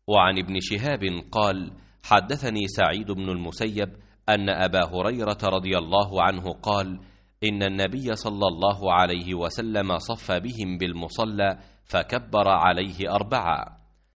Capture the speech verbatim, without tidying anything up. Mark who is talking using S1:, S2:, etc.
S1: وعن ابن شهاب قال: حدثني سعيد بن المسيب أن أبا هريرة رضي الله عنه قال: إن النبي صلى الله عليه وسلم صف بهم بالمصلى فكبر عليه أربعا.